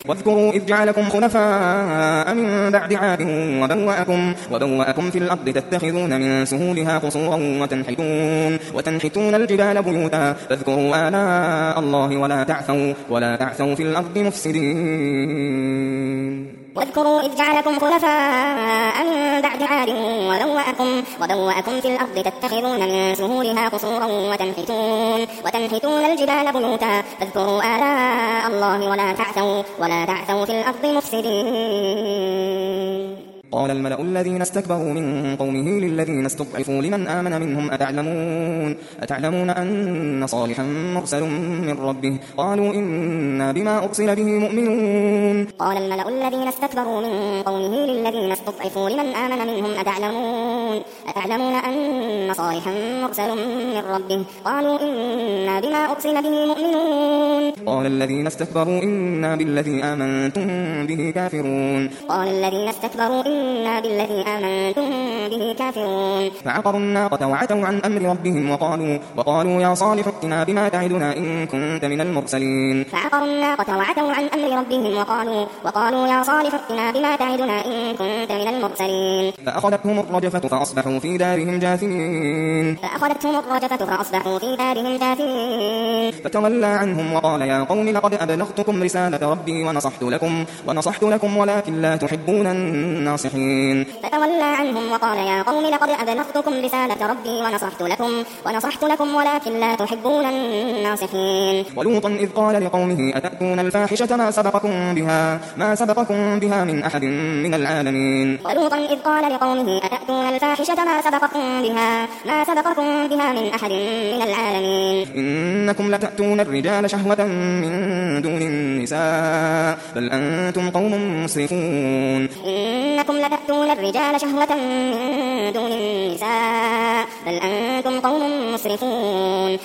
واذكروا إذ جعلكم خلفاء من بعد عاد وبوأكم في الأرض تتخذون من سهولها قصورا وتنحتون الجبال بيوتا فاذكروا آلاء الله ولا تعثوا في الأرض مفسدين. واذكروا إذ جعلكم خلفاء من بعد عاد وبوأكم في الأرض تتخذون من سهولها قصورا وتنحتون الجبال بيوتا فاذكروا آلاء الله ولا تعثوا في الأرض مفسدين. قال الملأ الذين استكبروا من قومه للذين استضعفوا لمن آمن منهم أتعلمون أن صالحا مرسل من ربه قالوا إنا بما أرسل به مؤمنون. قال الملأ الذين استكبروا من قومه للذين استضعفوا لمن آمن منهم أتعلمون أن صالحا مرسل من ربه قالوا إنا بما أرسل به مؤمنون. قال الذين استكبروا إنا بالذي آمنتم به كافرون. فعقروا الناقة وعتوا عن أمر ربهم وقالوا يا صالح ائتنا بما تعدنا إن كنت من المرسلين. فأخذتهم الرجفة فأصبحوا في دارهم جاثمين. فتولى عنهم وقال يا قوم لقد أبلغتكم رسالة ربي ونصحت لكم ولكن لا تحبون الناصحين. فتولى عنهم وقال يا قوم لقد أبلغتكم رسالة ربي ونصحت لكم ولكن لا تحبون الناصحين. ولوطا إذ قال لقومه أتأتون الفاحشة ما سبقكم بها من أحد من العالمين. إنكم لتأتون الرجال شهوة من دون النساء بل أنتم قوم مسرفون.